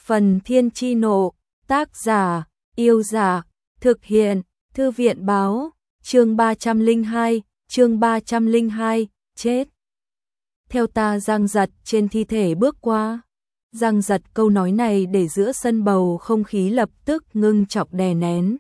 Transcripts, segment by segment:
Phần Thiên Chi Nộ, tác giả, Yêu Giả, thực hiện, Thư viện Báo, chương 302, chết. Theo ta Giang Giật trên thi thể bước qua. Giang Giật câu nói này để giữa sân bầu không khí lập tức ngưng trọng đè nén.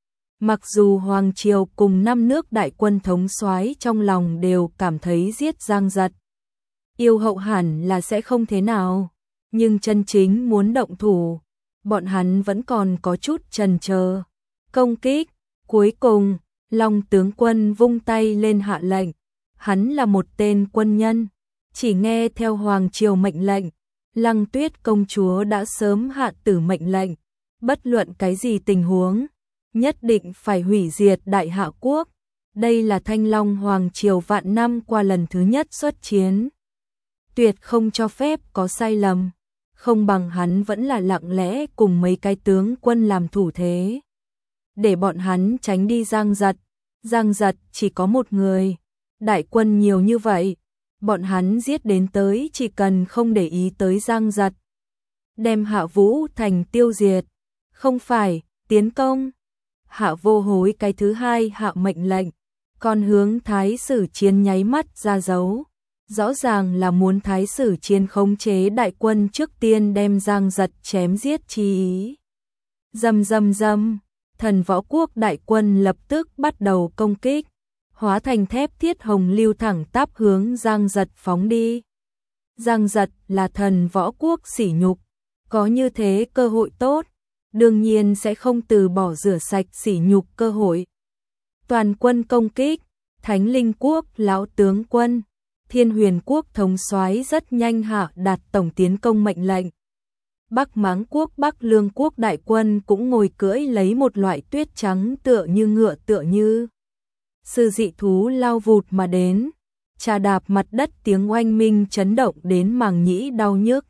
Mặc dù Hoàng Triều cùng 5 nước đại quân thống soái trong lòng đều cảm thấy giết Giang Giật yêu hậu hẳn là sẽ không thế nào, nhưng chân chính muốn động thủ, bọn hắn vẫn còn có chút chần chờ. Công kích, cuối cùng, Long tướng quân vung tay lên hạ lệnh. Hắn là một tên quân nhân, chỉ nghe theo Hoàng Triều mệnh lệnh. Lăng Tuyết công chúa đã sớm hạ tử mệnh lệnh, bất luận cái gì tình huống, nhất định phải hủy diệt Đại Hạ quốc. Đây là Thanh Long Hoàng Triều vạn năm qua lần thứ nhất xuất chiến, tuyệt không cho phép có sai lầm. Không bằng hắn vẫn là lặng lẽ cùng mấy cái tướng quân làm thủ thế, để bọn hắn tránh đi Giang Giật. Giang Giật chỉ có một người, đại quân nhiều như vậy, bọn hắn giết đến tới chỉ cần không để ý tới Giang Giật, đem Hạ Vũ Thành tiêu diệt, không phải tiến công. Hạ Vô Hối cái thứ hai hạ mệnh lệnh, còn hướng Thái Sử Chiến nháy mắt ra dấu, rõ ràng là muốn Thái Sử Chiến khống chế đại quân trước tiên đem Giang Giật chém giết chi ý. Rầm rầm rầm, Thần Võ Quốc đại quân lập tức bắt đầu công kích, hóa thành thép thiết hồng lưu thẳng tắp hướng Giang Giật phóng đi. Giang Giật là Thần Võ Quốc sỉ nhục, có như thế cơ hội tốt, đương nhiên sẽ không từ bỏ rửa sạch sỉ nhục cơ hội. Toàn quân công kích, Thánh Linh Quốc lão tướng quân, Thiên Huyền Quốc thống soái rất nhanh hạ đạt tổng tiến công mệnh lệnh. Bắc Mãng Quốc Bắc Lương Quốc đại quân cũng ngồi cưỡi lấy một loại tuyết trắng tựa như ngựa tựa như sư dị thú lao vụt mà đến, trà đạp mặt đất tiếng oanh minh chấn động đến màng nhĩ đau nhức.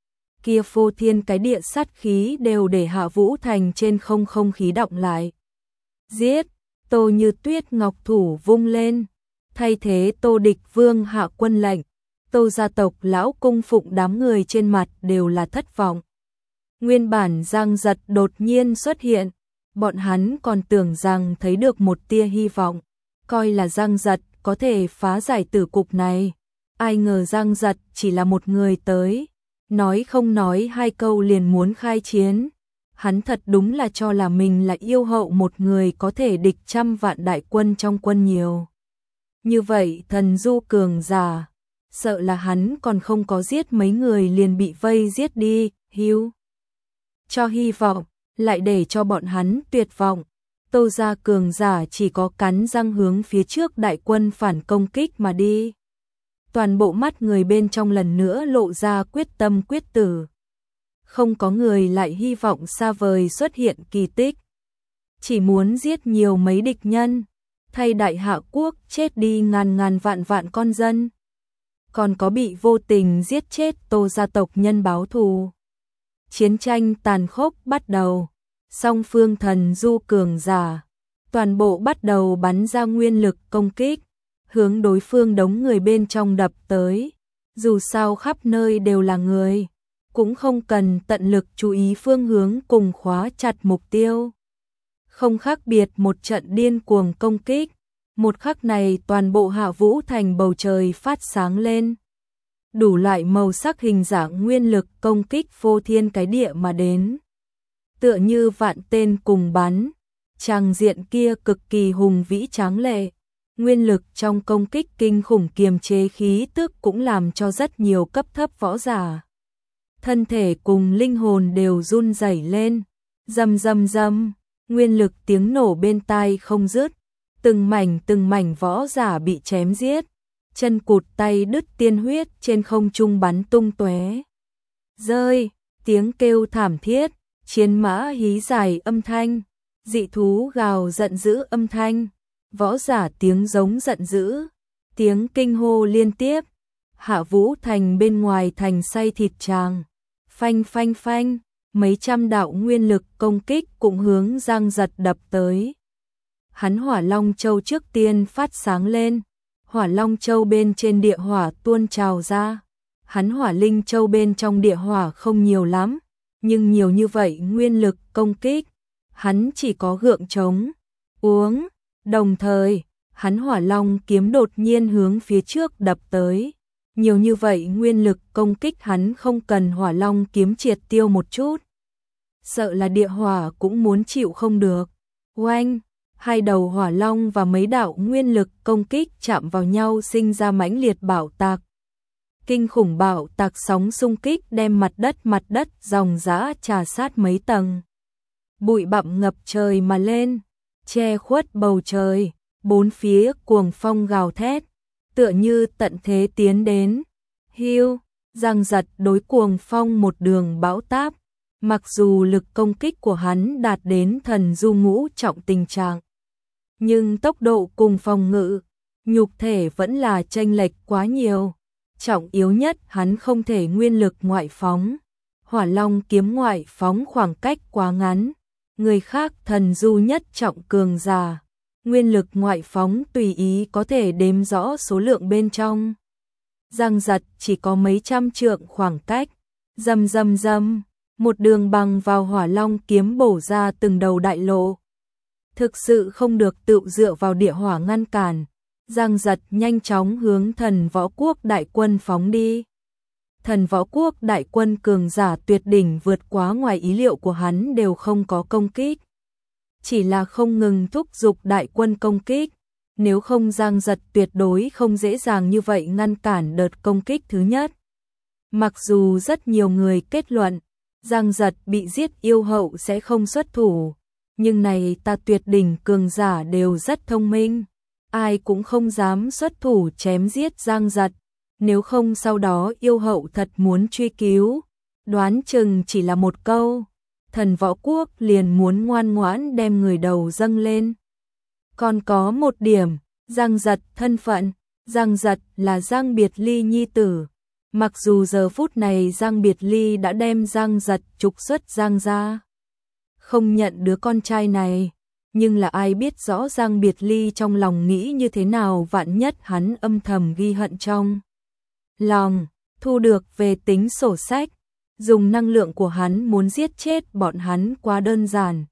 Kia phô thiên cái địa sát khí đều để Hạ Vũ Thành trên không khí động lại. Giết, Tô Như Tuyết ngọc thủ vung lên, thay thế Tô Địch Vương hạ quân lệnh. Tô gia tộc lão cung phụng đám người trên mặt đều là thất vọng. Nguyên bản Giang Giật đột nhiên xuất hiện, bọn hắn còn tưởng rằng thấy được một tia hy vọng, coi là Giang Giật có thể phá giải tử cục này. Ai ngờ Giang Giật chỉ là một người tới, nói không nói hai câu liền muốn khai chiến. Hắn thật đúng là cho là mình là yêu hậu, một người có thể địch trăm vạn đại quân trong quân nhiều. Như vậy thần du cường giả, sợ là hắn còn không có giết mấy người liền bị vây giết đi, hiu. Cho hy vọng, lại để cho bọn hắn tuyệt vọng. Tô gia cường giả chỉ có cắn răng hướng phía trước đại quân phản công kích mà đi. Toàn bộ mắt người bên trong lần nữa lộ ra quyết tâm quyết tử. Không có người lại hy vọng xa vời xuất hiện kỳ tích. Chỉ muốn giết nhiều mấy địch nhân, thay Đại Hạ quốc chết đi ngàn vạn con dân. Còn có bị vô tình giết chết Tô gia tộc nhân báo thù. Chiến tranh tàn khốc bắt đầu, song phương thần du cường giả, toàn bộ bắt đầu bắn ra nguyên lực công kích, hướng đối phương đống người bên trong đập tới. Dù sao khắp nơi đều là người, cũng không cần tận lực chú ý phương hướng cùng khóa chặt mục tiêu. Không khác biệt một trận điên cuồng công kích, một khắc này toàn bộ Hạ Vũ Thành bầu trời phát sáng lên. Đủ loại màu sắc hình dạng nguyên lực công kích phô thiên cái địa mà đến. Tựa như vạn tên cùng bắn, tràng diện kia cực kỳ hùng vĩ tráng lệ. Nguyên lực trong công kích kinh khủng kiềm chế khí tức cũng làm cho rất nhiều cấp thấp võ giả thân thể cùng linh hồn đều run rẩy lên. Rầm rầm rầm, nguyên lực tiếng nổ bên tai không dứt, từng mảnh võ giả bị chém giết, chân cụt tay đứt, tiên huyết trên không trung bắn tung tóe. Rơi, tiếng kêu thảm thiết, chiến mã hí dài âm thanh, dị thú gào giận dữ âm thanh, võ giả tiếng giống giận dữ, tiếng kinh hô liên tiếp. Hạ Vũ Thành bên ngoài thành xay thịt tràng, phanh phanh phanh, mấy trăm đạo nguyên lực công kích cũng hướng Giang Giật đập tới. Hắn Hỏa Long Châu trước tiên phát sáng lên, Hỏa Long Châu bên trên địa hỏa tuôn trào ra. Hắn Hỏa Linh Châu bên trong địa hỏa không nhiều lắm, nhưng nhiều như vậy nguyên lực công kích, hắn chỉ có gượng chống, uống, đồng thời, hắn Hỏa Long kiếm đột nhiên hướng phía trước đập tới. Nhiều như vậy nguyên lực công kích hắn không cần Hỏa Long kiếm triệt tiêu một chút. Sợ là địa hỏa cũng muốn chịu không được. Oanh, hai đầu hỏa long và mấy đạo nguyên lực công kích chạm vào nhau sinh ra mãnh liệt bạo tạc. Kinh khủng bạo tạc sóng xung kích đem mặt đất dòng dã trà sát mấy tầng. Bụi bặm ngập trời mà lên, che khuất bầu trời, bốn phía cuồng phong gào thét, tựa như tận thế tiến đến. Hưu, giằng giật đối cuồng phong một đường bão táp. Mặc dù lực công kích của hắn đạt đến thần du ngũ trọng tình trạng, nhưng tốc độ cùng phòng ngự, nhục thể vẫn là chênh lệch quá nhiều. Trọng yếu nhất hắn không thể nguyên lực ngoại phóng. Hỏa Long kiếm ngoại phóng khoảng cách quá ngắn. Người khác thần du nhất trọng cường giả, nguyên lực ngoại phóng tùy ý có thể đếm rõ số lượng bên trong. Giằng giật chỉ có mấy trăm trượng khoảng cách, rầm rầm rầm. Một đường bằng vào Hỏa Long kiếm bổ ra từng đầu đại lộ. Thực sự không được tự dựa vào địa hỏa ngăn cản, giằng giật nhanh chóng hướng Thần Võ Quốc đại quân phóng đi. Thần Võ Quốc đại quân cường giả tuyệt đỉnh vượt quá ngoài ý liệu của hắn đều không có công kích. Chỉ là không ngừng thúc giục đại quân công kích, nếu không giằng giật tuyệt đối không dễ dàng như vậy ngăn cản đợt công kích thứ nhất. Mặc dù rất nhiều người kết luận giằng giật bị giết yêu hậu sẽ không xuất thủ, nhưng này ta tuyệt đỉnh cường giả đều rất thông minh, ai cũng không dám xuất thủ chém giết giằng giật, nếu không sau đó yêu hậu thật muốn truy cứu, đoán chừng chỉ là một câu, Thần Võ Quốc liền muốn ngoan ngoãn đem người đầu dâng lên. Còn có một điểm, giằng giật thân phận, giằng giật là Giang Biệt Ly nhi tử. Mặc dù giờ phút này Giang Biệt Ly đã đem giằng giật trục xuất Giang gia, không nhận đứa con trai này, nhưng là ai biết rõ Giang Biệt Ly trong lòng nghĩ như thế nào, vạn nhất hắn âm thầm ghi hận trong lòng, thu được về tính sổ sách, dùng năng lượng của hắn muốn giết chết bọn hắn quá đơn giản.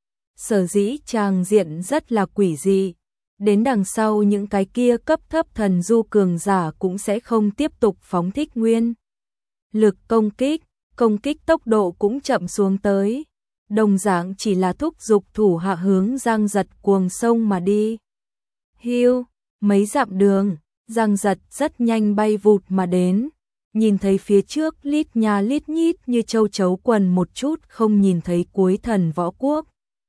Sở dĩ tràng diện rất là quỷ dị. Đến đằng sau những cái kia cấp thấp thần du cường giả cũng sẽ không tiếp tục phóng thích nguyên lực công kích tốc độ cũng chậm xuống tới. Đồng dạng chỉ là thúc giục thủ hạ hướng giằng giật cuồng sông mà đi. Hưu, mấy dặm đường, giằng giật rất nhanh bay vụt mà đến. Nhìn thấy phía trước lít nha lít nhít như châu chấu quần một chút không nhìn thấy cuối Thần Võ Quốc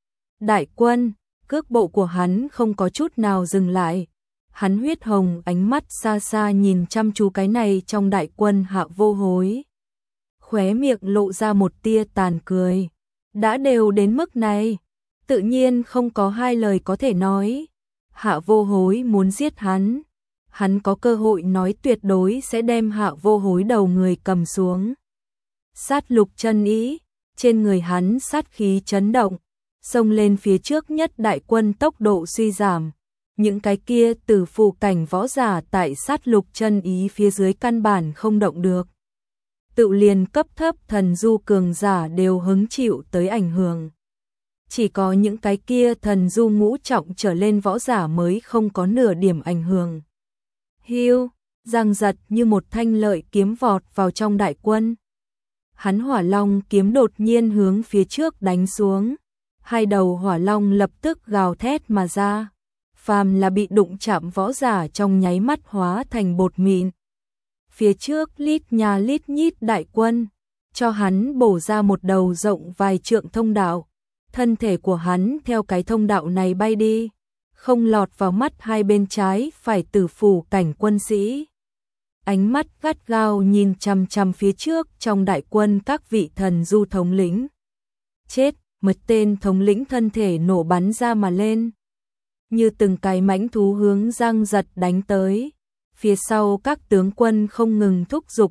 đại quân. Cước bộ của hắn không có chút nào dừng lại. Hắn huyết hồng ánh mắt xa xa nhìn chăm chú cái này trong đại quân Hạ Vô Hối. Khóe miệng lộ ra một tia tàn cười. Đã đều đến mức này, tự nhiên không có hai lời có thể nói. Hạ Vô Hối muốn giết hắn. Hắn có cơ hội nói tuyệt đối sẽ đem Hạ Vô Hối đầu người cầm xuống. Sát lục chân ý, trên người hắn sát khí chấn động. Xông lên phía trước nhất đại quân tốc độ suy giảm, những cái kia tử phụ cảnh võ giả tại sát lục chân ý phía dưới căn bản không động được. Tự liền cấp thấp thần du cường giả đều hứng chịu tới ảnh hưởng. Chỉ có những cái kia thần du ngũ trọng trở lên võ giả mới không có nửa điểm ảnh hưởng. Hưu, giằng giật như một thanh lợi kiếm vọt vào trong đại quân. Hắn Hỏa Long kiếm đột nhiên hướng phía trước đánh xuống. Hai đầu hỏa long lập tức gào thét mà ra, phàm là bị đụng chạm võ giả trong nháy mắt hóa thành bột mịn. Phía trước lít nha lít nhít đại quân, cho hắn bổ ra một đầu rộng vài trượng thông đạo, thân thể của hắn theo cái thông đạo này bay đi, không lọt vào mắt hai bên trái phải tử phủ cảnh quân sĩ. Ánh mắt gắt gao nhìn chằm chằm phía trước trong đại quân các vị thần du thống lĩnh. Chết! Một tên thống lĩnh thân thể nổ bắn ra mà lên, như từng cái mãnh thú hướng giằng giật đánh tới. Phía sau các tướng quân không ngừng thúc giục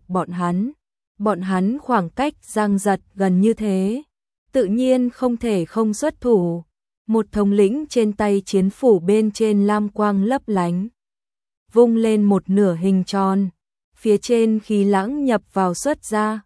bọn hắn khoảng cách giằng giật gần như thế, tự nhiên không thể không xuất thủ. Một thống lĩnh trên tay chiến phủ bên trên lam quang lấp lánh, vung lên một nửa hình tròn, phía trên khí lãng nhập vào xuất ra,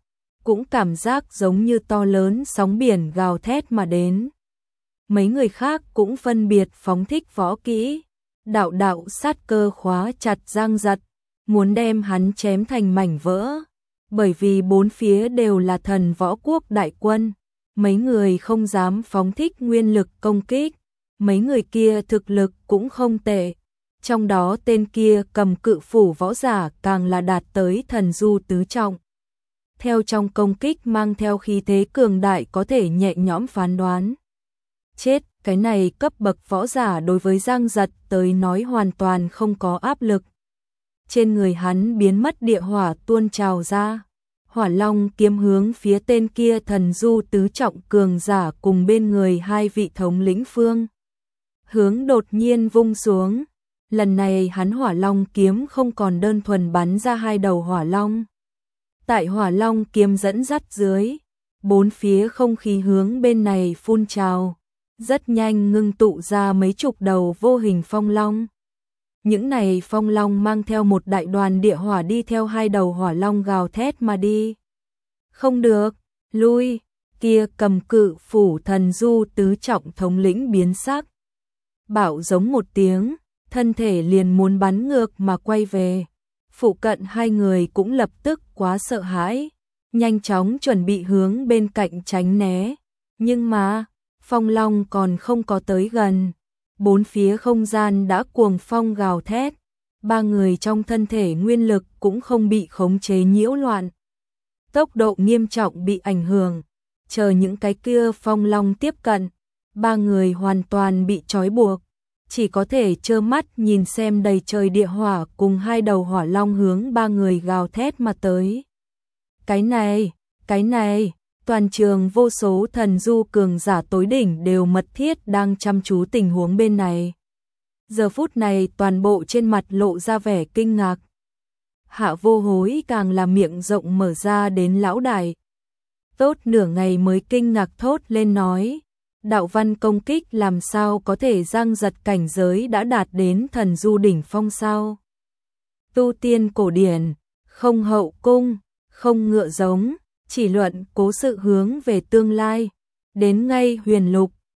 cũng cảm giác giống như to lớn sóng biển gào thét mà đến. Mấy người khác cũng phân biệt phóng thích võ kỹ, đạo đạo sát cơ khóa chặt Giang Giật, muốn đem hắn chém thành mảnh vỡ. Bởi vì bốn phía đều là thần võ quốc đại quân, mấy người không dám phóng thích nguyên lực công kích, mấy người kia thực lực cũng không tệ. Trong đó tên kia cầm cự phủ võ giả càng là đạt tới thần du tứ trọng. Theo trong công kích mang theo khí thế cường đại có thể nhẹ nhõm phán đoán. Chết, cái này cấp bậc võ giả đối với Giang Giật tới nói hoàn toàn không có áp lực. Trên người hắn biến mất địa hỏa tuôn trào ra. Hỏa Long kiếm hướng phía tên kia thần du tứ trọng cường giả cùng bên người hai vị thống lĩnh phương. Hướng đột nhiên vung xuống. Lần này hắn Hỏa Long kiếm không còn đơn thuần bắn ra hai đầu hỏa long. Tại Hỏa Long kiếm dẫn dắt dưới, bốn phía không khí hướng bên này phun trào, rất nhanh ngưng tụ ra mấy chục đầu vô hình phong long. Những này phong long mang theo một đại đoàn địa hỏa đi theo hai đầu hỏa long gào thét mà đi. Không được, lui, kia cầm cự phủ thần du tứ trọng thống lĩnh biến sắc. Bảo giống một tiếng, thân thể liền muốn bắn ngược mà quay về. Phụ cận hai người cũng lập tức quá sợ hãi, nhanh chóng chuẩn bị hướng bên cạnh tránh né. Nhưng mà, phong long còn không có tới gần. Bốn phía không gian đã cuồng phong gào thét, ba người trong thân thể nguyên lực cũng không bị khống chế nhiễu loạn. Tốc độ nghiêm trọng bị ảnh hưởng, chờ những cái kia phong long tiếp cận, ba người hoàn toàn bị trói buộc, chỉ có thể trơ mắt nhìn xem đầy trời địa hỏa cùng hai đầu hỏa long hướng ba người gào thét mà tới. Cái này, toàn trường vô số thần du cường giả tối đỉnh đều mật thiết đang chăm chú tình huống bên này. Giờ phút này toàn bộ trên mặt lộ ra vẻ kinh ngạc. Hạ Vô Hối càng là miệng rộng mở ra đến lão đại. Tốt nửa ngày mới kinh ngạc thốt lên nói, đạo văn công kích làm sao có thể Giang Giật cảnh giới đã đạt đến thần du đỉnh phong sao. Tu tiên cổ điển, không hậu cung, không ngựa giống, chỉ luận cố sự hướng về tương lai, đến ngay huyền lục,